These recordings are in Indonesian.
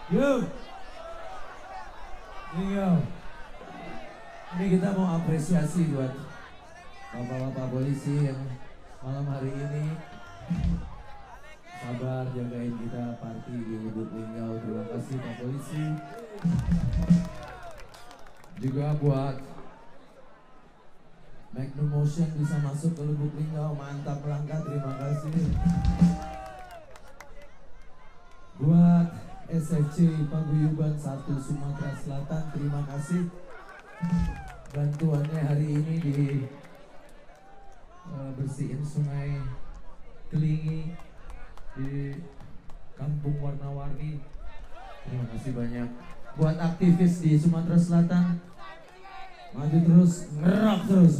Yuk. Ini kita mau apresiasi buat bapak-bapak polisi yang malam hari ini sabar jagain kita party di Lubuk Linggau. Terima kasih Pak Polisi. Juga buat Magnum Motion bisa masuk ke Lubuk Linggau, mantap melangkah, terima kasih. Buat SFC Paguyuban 1 Sumatera Selatan, terima kasih bantuannya hari ini di bersihin sungai Kelingi di Kampung Warna-Warni. Terima kasih banyak. Buat aktivis di Sumatera Selatan, maju terus, ngerak terus.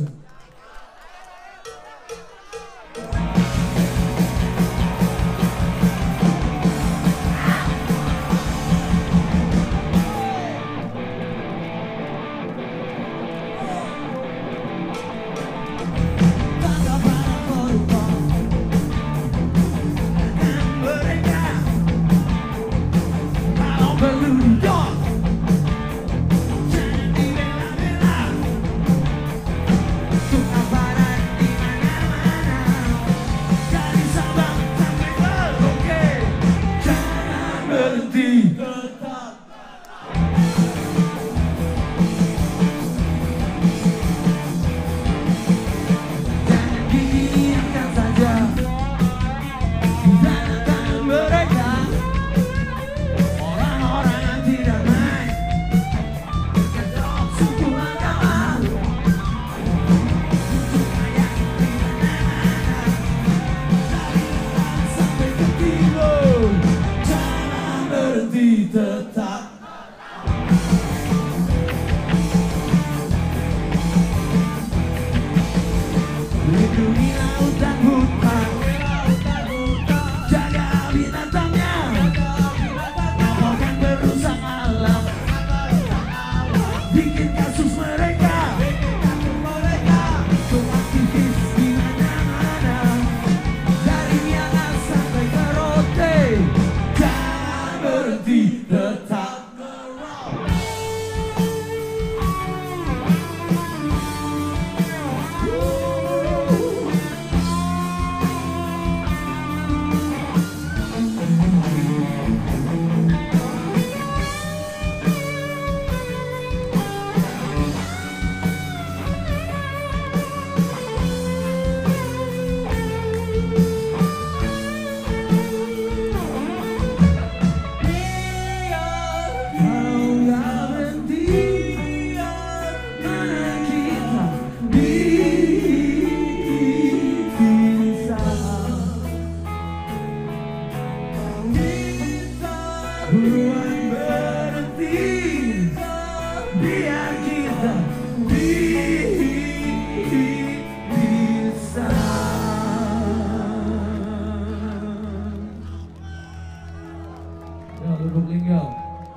Lubuk Linggau,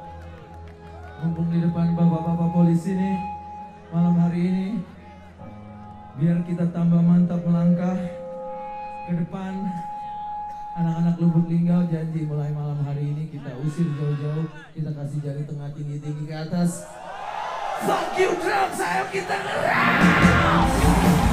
mumpung di depan bapak-bapak polisi nih malam hari ini, biar kita tambah mantap melangkah ke depan. Anak-anak Lubuk Linggau janji mulai malam hari ini kita usir jauh-jauh, kita kasih jari tengah tinggi-tinggi ke atas. Fuck you drugs, ayo kita ngerang!